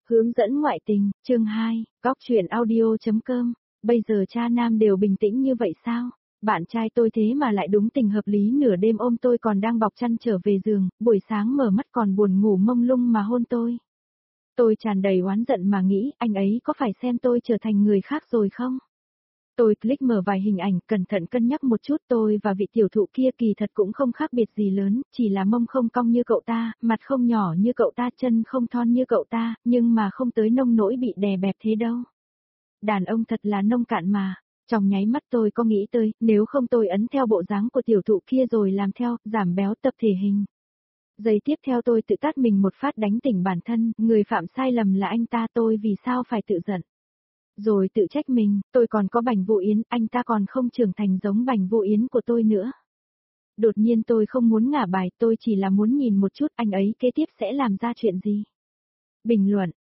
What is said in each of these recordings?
Hướng dẫn ngoại tình, chương 2, góc truyện audio.com. Bây giờ cha nam đều bình tĩnh như vậy sao? Bạn trai tôi thế mà lại đúng tình hợp lý nửa đêm ôm tôi còn đang bọc chăn trở về giường, buổi sáng mở mắt còn buồn ngủ mông lung mà hôn tôi. Tôi tràn đầy oán giận mà nghĩ anh ấy có phải xem tôi trở thành người khác rồi không? Tôi click mở vài hình ảnh, cẩn thận cân nhắc một chút, tôi và vị tiểu thụ kia kỳ thật cũng không khác biệt gì lớn, chỉ là mông không cong như cậu ta, mặt không nhỏ như cậu ta, chân không thon như cậu ta, nhưng mà không tới nông nỗi bị đè bẹp thế đâu. Đàn ông thật là nông cạn mà. Trong nháy mắt tôi có nghĩ tới, nếu không tôi ấn theo bộ dáng của tiểu thụ kia rồi làm theo, giảm béo tập thể hình. Giây tiếp theo tôi tự tát mình một phát đánh tỉnh bản thân, người phạm sai lầm là anh ta, tôi vì sao phải tự giận. Rồi tự trách mình, tôi còn có Bành Vũ Yến, anh ta còn không trưởng thành giống Bành Vũ Yến của tôi nữa. Đột nhiên tôi không muốn ngả bài, tôi chỉ là muốn nhìn một chút anh ấy kế tiếp sẽ làm ra chuyện gì. Bình luận,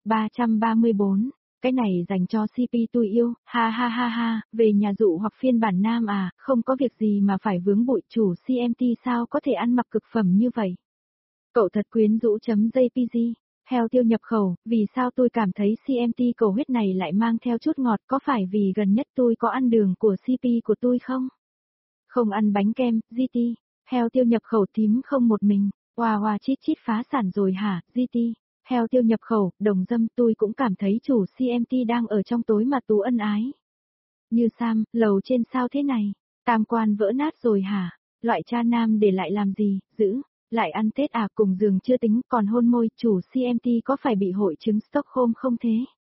334. Cái này dành cho CP tôi yêu, ha ha ha ha, về nhà dụ hoặc phiên bản nam à, không có việc gì mà phải vướng bụi, chủ CMT sao có thể ăn mặc cực phẩm như vậy. Cậu thật quyến rũ.jpg. Heo tiêu nhập khẩu, vì sao tôi cảm thấy CMT cầu huyết này lại mang theo chút ngọt, có phải vì gần nhất tôi có ăn đường của CP của tôi không? Không ăn bánh kem, GT. Heo tiêu nhập khẩu tím không một mình, hoa chít chít phá sản rồi hả, GT. Heo tiêu nhập khẩu, đồng dâm, tôi cũng cảm thấy chủ CMT đang ở trong tối mà tú ân ái. Như Sam, lầu trên sao thế này? Tam quan vỡ nát rồi hả? Loại cha nam để lại làm gì, giữ? Lại ăn Tết à, cùng giường chưa tính, còn hôn môi, chủ CMT có phải bị hội chứng Stockholm không thế?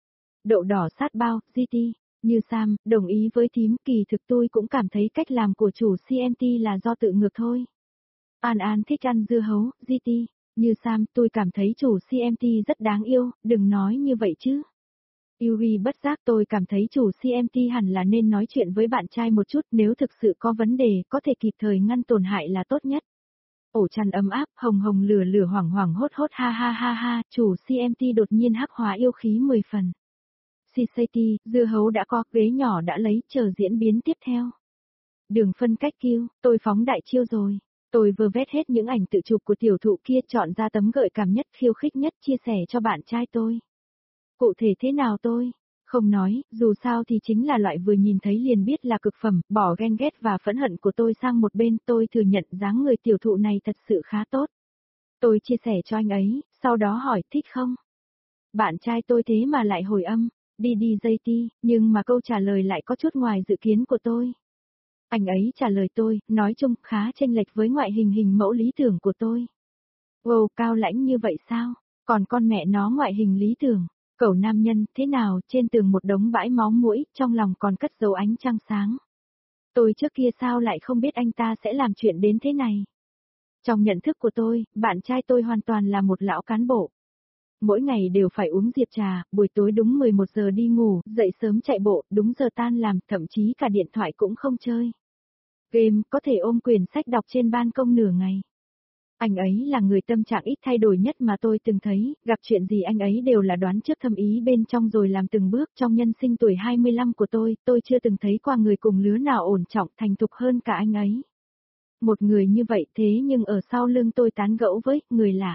Đậu đỏ sát bao, GT. Như Sam, đồng ý với thím, kỳ thực tôi cũng cảm thấy cách làm của chủ CMT là do tự ngược thôi. An An thích ăn dưa hấu, GT. Như Sam, tôi cảm thấy chủ CMT rất đáng yêu, đừng nói như vậy chứ. Yuri bất giác, tôi cảm thấy chủ CMT hẳn là nên nói chuyện với bạn trai một chút, nếu thực sự có vấn đề, có thể kịp thời ngăn tổn hại là tốt nhất. Ổ chăn ấm áp, hồng hồng lửa lửa hoảng hoảng hốt hốt, ha ha ha ha, chủ CMT đột nhiên hắc hóa yêu khí 10 phần. Society, dưa hấu đã có, ghế nhỏ đã lấy, chờ diễn biến tiếp theo. Đường phân cách kill, tôi phóng đại chiêu rồi. Tôi vừa vét hết những ảnh tự chụp của tiểu thụ kia, chọn ra tấm gợi cảm nhất, khiêu khích nhất, chia sẻ cho bạn trai tôi. Cụ thể thế nào tôi? Không nói, dù sao thì chính là loại vừa nhìn thấy liền biết là cực phẩm, bỏ ghen ghét và phẫn hận của tôi sang một bên, tôi thừa nhận dáng người tiểu thụ này thật sự khá tốt. Tôi chia sẻ cho anh ấy, sau đó hỏi thích không? Bạn trai tôi thế mà lại hồi âm, đi đi dây ti, nhưng mà câu trả lời lại có chút ngoài dự kiến của tôi. Anh ấy trả lời tôi, nói chung khá chênh lệch với ngoại hình mẫu lý tưởng của tôi. Wow, cao lãnh như vậy sao? Còn con mẹ nó ngoại hình lý tưởng. Cậu nam nhân, thế nào, trên tường một đống bãi máu mũi, trong lòng còn cất dấu ánh trăng sáng. Tôi trước kia sao lại không biết anh ta sẽ làm chuyện đến thế này. Trong nhận thức của tôi, bạn trai tôi hoàn toàn là một lão cán bộ. Mỗi ngày đều phải uống diệp trà, buổi tối đúng 11 giờ đi ngủ, dậy sớm chạy bộ, đúng giờ tan làm, thậm chí cả điện thoại cũng không chơi. Game, có thể ôm quyển sách đọc trên ban công nửa ngày. Anh ấy là người tâm trạng ít thay đổi nhất mà tôi từng thấy, gặp chuyện gì anh ấy đều là đoán trước thâm ý bên trong rồi làm từng bước. Trong nhân sinh tuổi 25 của tôi chưa từng thấy qua người cùng lứa nào ổn trọng thành thục hơn cả anh ấy. Một người như vậy thế nhưng ở sau lưng tôi tán gẫu với người lạ.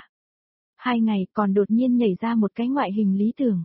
2 ngày còn đột nhiên nhảy ra một cái ngoại hình lý tưởng.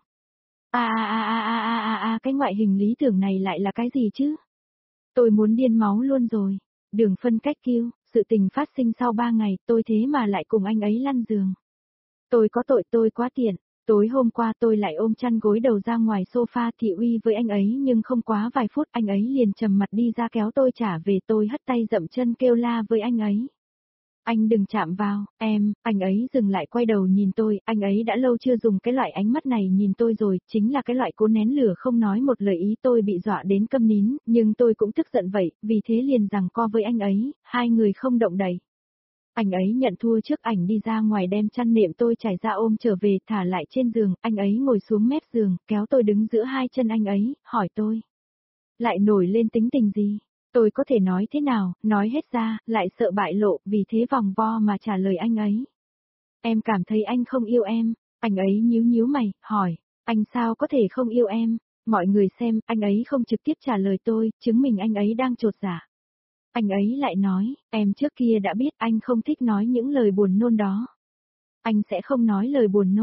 Cái ngoại hình lý tưởng này lại là cái gì chứ? Tôi muốn điên máu luôn rồi. Đường phân cách kill, sự tình phát sinh sau 3 ngày, tôi thế mà lại cùng anh ấy lăn giường. Tôi có tội, tôi quá tiện. Tối hôm qua tôi lại ôm chăn gối đầu ra ngoài sofa thị uy với anh ấy nhưng không quá vài phút anh ấy liền trầm mặt đi ra kéo tôi trả về, tôi hất tay dậm chân kêu la với anh ấy. Anh đừng chạm vào, em, anh ấy dừng lại quay đầu nhìn tôi, anh ấy đã lâu chưa dùng cái loại ánh mắt này nhìn tôi rồi, chính là cái loại cố nén lửa không nói một lời ý. Tôi bị dọa đến câm nín, nhưng tôi cũng tức giận vậy, vì thế liền giằng co với anh ấy, hai người không động đậy. Anh ấy nhận thua trước ảnh đi ra ngoài đem chăn nệm tôi trải ra ôm trở về thả lại trên giường, anh ấy ngồi xuống mép giường, kéo tôi đứng giữa hai chân anh ấy, hỏi tôi. Lại nổi lên tính tình gì? Tôi có thể nói thế nào, nói hết ra, lại sợ bại lộ, vì thế vòng vo mà trả lời anh ấy. Em cảm thấy anh không yêu em, anh ấy nhíu nhíu mày, hỏi, anh sao có thể không yêu em? Mọi người xem, anh ấy không trực tiếp trả lời tôi, chứng minh anh ấy đang chột dạ. Anh ấy lại nói, em trước kia đã biết anh không thích nói những lời buồn nôn đó. Anh sẽ không nói lời buồn nôn.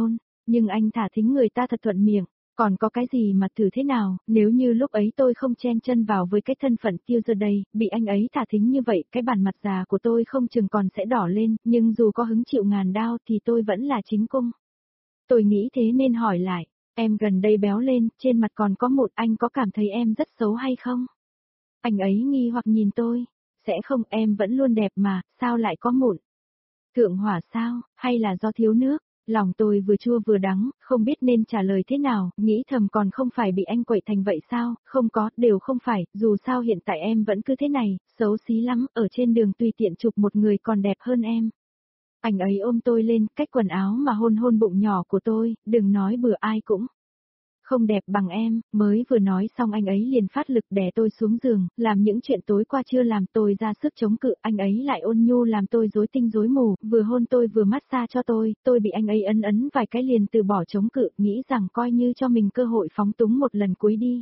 Nhưng anh thả thính người ta thật thuận miệng, còn có cái gì mà thử thế nào, nếu như lúc ấy tôi không chen chân vào với cái thân phận tiêu giờ đây, bị anh ấy thả thính như vậy, cái bản mặt già của tôi không chừng còn sẽ đỏ lên, nhưng dù có hứng chịu ngàn đao thì tôi vẫn là chính cung. Tôi nghĩ thế nên hỏi lại, em gần đây béo lên, trên mặt còn có mụn, anh có cảm thấy em rất xấu hay không? Anh ấy nghi hoặc nhìn tôi, sẽ không, em vẫn luôn đẹp mà, sao lại có mụn? Thượng hỏa sao, hay là do thiếu nước? Lòng tôi vừa chua vừa đắng, không biết nên trả lời thế nào, nghĩ thầm còn không phải bị anh quậy thành vậy sao, không có, đều không phải, dù sao hiện tại em vẫn cứ thế này, xấu xí lắm, ở trên đường tùy tiện chụp một người còn đẹp hơn em. Anh ấy ôm tôi lên, cách quần áo mà hôn hôn bụng nhỏ của tôi, đừng nói bừa ai cũng không đẹp bằng em, mới vừa nói xong anh ấy liền phát lực đè tôi xuống giường, làm những chuyện tối qua chưa làm tôi ra sức chống cự, anh ấy lại ôn nhu làm tôi rối tinh rối mù, vừa hôn tôi vừa massage cho tôi bị anh ấy ấn ấn vài cái liền từ bỏ chống cự, nghĩ rằng coi như cho mình cơ hội phóng túng một lần cuối đi.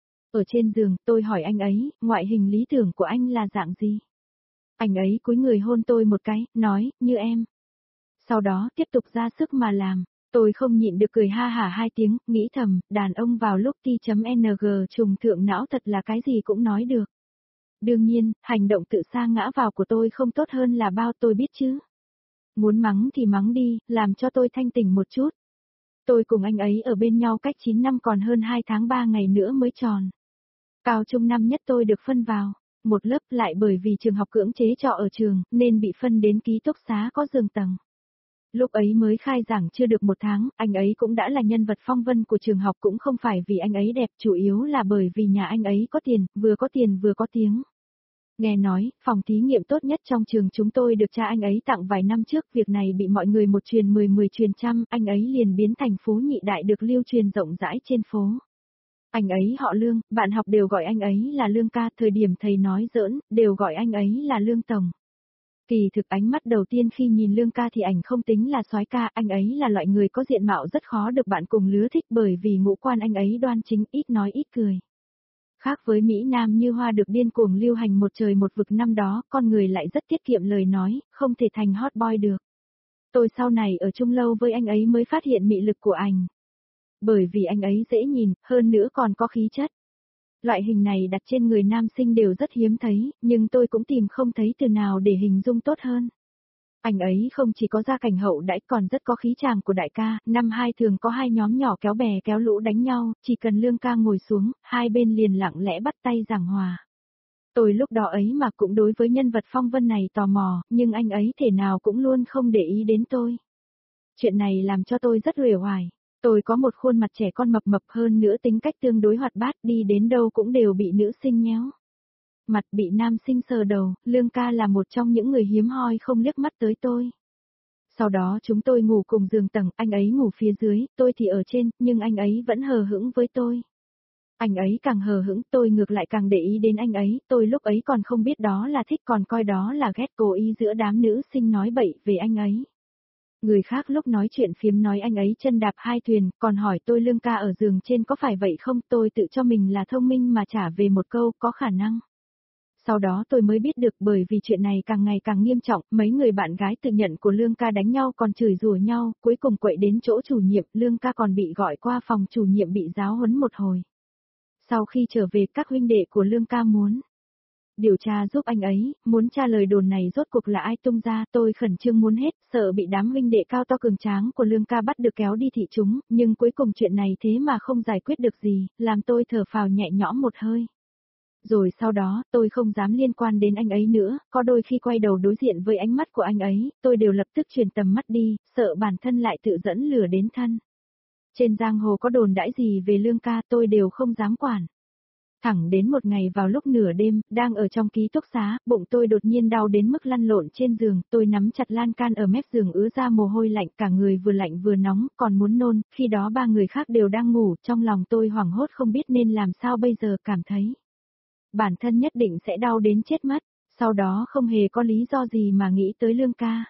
Ở trên giường, tôi hỏi anh ấy, ngoại hình lý tưởng của anh là dạng gì? Anh ấy cúi người hôn tôi một cái, nói, như em. Sau đó tiếp tục ra sức mà làm. Tôi không nhịn được cười ha hả hai tiếng, nghĩ thầm, đàn ông vào lúc ti.ng trùng thượng não thật là cái gì cũng nói được. Đương nhiên, hành động tự sa ngã vào của tôi không tốt hơn là bao tôi biết chứ. Muốn mắng thì mắng đi, làm cho tôi thanh tỉnh một chút. Tôi cùng anh ấy ở bên nhau cách 9 năm còn hơn 2 tháng 3 ngày nữa mới tròn. Cao trung năm nhất tôi được phân vào một lớp, lại bởi vì trường học cưỡng chế trọ ở trường, nên bị phân đến ký túc xá có giường tầng. Lúc ấy mới khai giảng chưa được 1 tháng, anh ấy cũng đã là nhân vật phong vân của trường học, cũng không phải vì anh ấy đẹp, chủ yếu là bởi vì nhà anh ấy có tiền vừa có tiếng. Nghe nói, phòng thí nghiệm tốt nhất trong trường chúng tôi được cha anh ấy tặng vài năm trước, việc này bị mọi người một truyền 10 truyền trăm, anh ấy liền biến thành phú nhị đại được lưu truyền rộng rãi trên phố. Anh ấy họ Lương, bạn học đều gọi anh ấy là Lương ca, thời điểm thầy nói giỡn, đều gọi anh ấy là Lương tổng. Kỳ thực ánh mắt đầu tiên khi nhìn Lương ca thì ảnh không tính là soái ca, anh ấy là loại người có diện mạo rất khó được bạn cùng lứa thích bởi vì ngũ quan anh ấy đoan chính, ít nói ít cười. Khác với Mỹ Nam như hoa được điên cuồng lưu hành một trời một vực năm đó, con người lại rất tiết kiệm lời nói, không thể thành hot boy được. Tôi sau này ở chung lâu với anh ấy mới phát hiện mị lực của anh. Bởi vì anh ấy dễ nhìn, hơn nữa còn có khí chất. Loại hình này đặt trên người nam sinh đều rất hiếm thấy, nhưng tôi cũng tìm không thấy từ nào để hình dung tốt hơn. Anh ấy không chỉ có gia cảnh hậu đãi còn rất có khí chàng của đại ca, năm hai thường có hai nhóm nhỏ kéo bè kéo lũ đánh nhau, chỉ cần Lương ca ngồi xuống, hai bên liền lặng lẽ bắt tay giảng hòa. Tôi lúc đó ấy mà cũng đối với nhân vật phong vân này tò mò, nhưng anh ấy thể nào cũng luôn không để ý đến tôi. Chuyện này làm cho tôi rất uể oải. Tôi có một khuôn mặt trẻ con mập mập, hơn nữa tính cách tương đối hoạt bát, đi đến đâu cũng đều bị nữ sinh nhéo. Mặt bị nam sinh sờ đầu, Lương ca là một trong những người hiếm hoi không liếc mắt tới tôi. Sau đó chúng tôi ngủ cùng giường tầng, anh ấy ngủ phía dưới, tôi thì ở trên, nhưng anh ấy vẫn hờ hững với tôi. Anh ấy càng hờ hững, tôi ngược lại càng để ý đến anh ấy, tôi lúc ấy còn không biết đó là thích, còn coi đó là ghét, cố ý giữa đám nữ sinh nói bậy về anh ấy. Người khác lúc nói chuyện phiếm nói anh ấy chân đạp hai thuyền, còn hỏi tôi Lương ca ở giường trên có phải vậy không, tôi tự cho mình là thông minh mà trả về một câu, có khả năng. Sau đó tôi mới biết được, bởi vì chuyện này càng ngày càng nghiêm trọng, mấy người bạn gái tự nhận của Lương ca đánh nhau còn chửi rủa nhau, cuối cùng quậy đến chỗ chủ nhiệm, Lương ca còn bị gọi qua phòng chủ nhiệm bị giáo huấn một hồi. Sau khi trở về, các huynh đệ của Lương ca muốn điều tra giúp anh ấy, muốn tra lời đồn này rốt cuộc là ai tung ra, tôi khẩn trương muốn hết, sợ bị đám huynh đệ cao to cường tráng của Lương ca bắt được kéo đi thị chúng, nhưng cuối cùng chuyện này thế mà không giải quyết được gì, làm tôi thở phào nhẹ nhõm một hơi. Rồi sau đó, tôi không dám liên quan đến anh ấy nữa, có đôi khi quay đầu đối diện với ánh mắt của anh ấy, tôi đều lập tức chuyển tầm mắt đi, sợ bản thân lại tự dẫn lửa đến thân. Trên giang hồ có đồn đãi gì về Lương ca tôi đều không dám quản. Thẳng đến một ngày vào lúc nửa đêm, đang ở trong ký túc xá, bụng tôi đột nhiên đau đến mức lăn lộn trên giường, tôi nắm chặt lan can ở mép giường ứa ra mồ hôi lạnh, cả người vừa lạnh vừa nóng, còn muốn nôn, khi đó ba người khác đều đang ngủ, trong lòng tôi hoảng hốt không biết nên làm sao bây giờ, cảm thấy bản thân nhất định sẽ đau đến chết mất, sau đó không hề có lý do gì mà nghĩ tới Lương ca.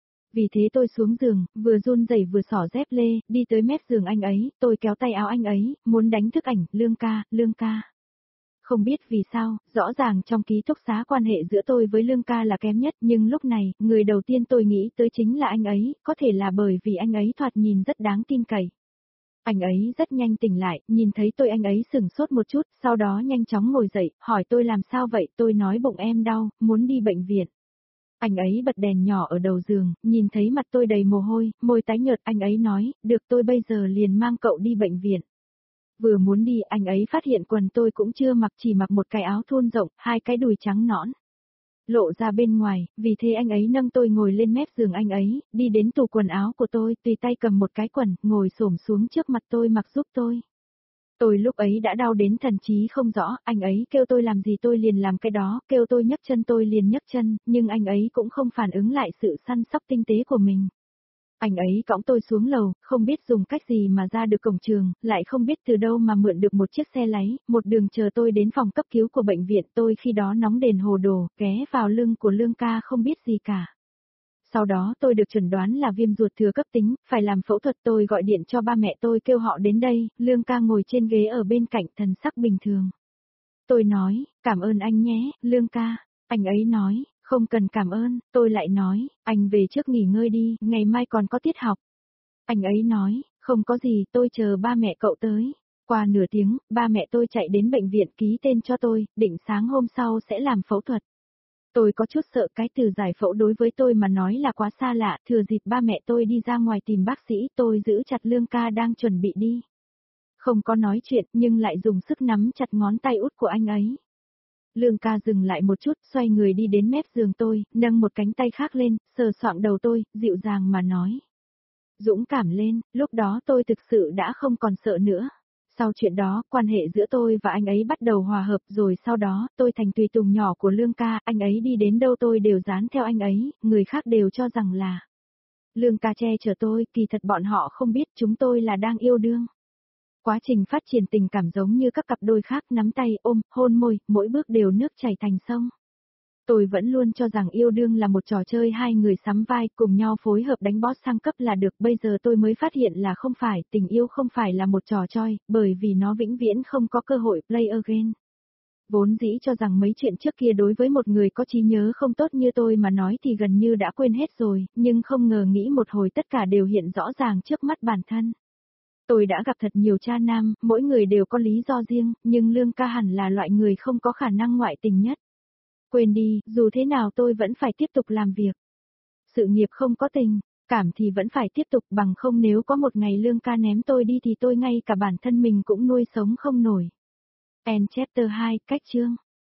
Vì thế tôi xuống giường, vừa run rẩy vừa xỏ dép lê, đi tới mép giường anh ấy, tôi kéo tay áo anh ấy, muốn đánh thức ảnh, Lương ca, Lương ca. Không biết vì sao, rõ ràng trong ký túc xá quan hệ giữa tôi với Lương ca là kém nhất, nhưng lúc này, người đầu tiên tôi nghĩ tới chính là anh ấy, có thể là bởi vì anh ấy thoạt nhìn rất đáng tin cậy. Anh ấy rất nhanh tỉnh lại, nhìn thấy tôi anh ấy sửng sốt một chút, sau đó nhanh chóng ngồi dậy, hỏi tôi làm sao vậy, tôi nói bụng em đau, muốn đi bệnh viện. Anh ấy bật đèn nhỏ ở đầu giường, nhìn thấy mặt tôi đầy mồ hôi, môi tái nhợt, anh ấy nói, được tôi bây giờ liền mang cậu đi bệnh viện. Vừa muốn đi, anh ấy phát hiện quần tôi cũng chưa mặc, chỉ mặc một cái áo thun rộng, hai cái đùi trắng nõn lộ ra bên ngoài, vì thế anh ấy nâng tôi ngồi lên mép giường anh ấy, đi đến tủ quần áo của tôi, tùy tay cầm một cái quần, ngồi xổm xuống trước mặt tôi mặc giúp tôi. Tôi lúc ấy đã đau đến thần trí không rõ, anh ấy kêu tôi làm gì tôi liền làm cái đó, kêu tôi nhấc chân tôi liền nhấc chân, nhưng anh ấy cũng không phản ứng lại sự săn sóc tinh tế của mình. Anh ấy cõng tôi xuống lầu, không biết dùng cách gì mà ra được cổng trường, lại không biết từ đâu mà mượn được một chiếc xe láy, một đường chờ tôi đến phòng cấp cứu của bệnh viện, tôi khi đó nóng đền hồ đồ, ghé vào lưng của Lương ca không biết gì cả. Sau đó tôi được chẩn đoán là viêm ruột thừa cấp tính, phải làm phẫu thuật, tôi gọi điện cho ba mẹ tôi kêu họ đến đây, Lương ca ngồi trên ghế ở bên cạnh, thần sắc bình thường. Tôi nói, cảm ơn anh nhé, Lương ca. Anh ấy nói, không cần cảm ơn, tôi lại nói, anh về trước nghỉ ngơi đi, ngày mai còn có tiết học. Anh ấy nói, không có gì, tôi chờ ba mẹ cậu tới. Qua nửa tiếng, ba mẹ tôi chạy đến bệnh viện ký tên cho tôi, định sáng hôm sau sẽ làm phẫu thuật. Tôi có chút sợ cái từ giải phẫu đối với tôi mà nói là quá xa lạ, thừa dịp ba mẹ tôi đi ra ngoài tìm bác sĩ, tôi giữ chặt Lương ca đang chuẩn bị đi. Không có nói chuyện nhưng lại dùng sức nắm chặt ngón tay út của anh ấy. Lương ca dừng lại một chút, xoay người đi đến mép giường tôi, nâng một cánh tay khác lên, sờ soạng đầu tôi, dịu dàng mà nói. Dũng cảm lên, lúc đó tôi thực sự đã không còn sợ nữa. Sau chuyện đó, quan hệ giữa tôi và anh ấy bắt đầu hòa hợp, rồi sau đó, tôi thành tùy tùng nhỏ của Lương ca, anh ấy đi đến đâu tôi đều dán theo anh ấy, người khác đều cho rằng là Lương ca che chở tôi, kỳ thật bọn họ không biết chúng tôi là đang yêu đương. Quá trình phát triển tình cảm giống như các cặp đôi khác, nắm tay, ôm, hôn môi, mỗi bước đều nước chảy thành sông. Tôi vẫn luôn cho rằng yêu đương là một trò chơi hai người sắm vai cùng nhau phối hợp đánh boss sang cấp là được, bây giờ tôi mới phát hiện là không phải, tình yêu không phải là một trò chơi, bởi vì nó vĩnh viễn không có cơ hội play again. Vốn dĩ cho rằng mấy chuyện trước kia đối với một người có trí nhớ không tốt như tôi mà nói thì gần như đã quên hết rồi, nhưng không ngờ nghĩ một hồi tất cả đều hiện rõ ràng trước mắt bản thân. Tôi đã gặp thật nhiều cha nam, mỗi người đều có lý do riêng, nhưng Lương ca hẳn là loại người không có khả năng ngoại tình nhất. Quên đi, dù thế nào tôi vẫn phải tiếp tục làm việc. Sự nghiệp không có tình, cảm thì vẫn phải tiếp tục, bằng không nếu có một ngày Lương ca ném tôi đi thì tôi ngay cả bản thân mình cũng nuôi sống không nổi. End chapter 2, cách chương.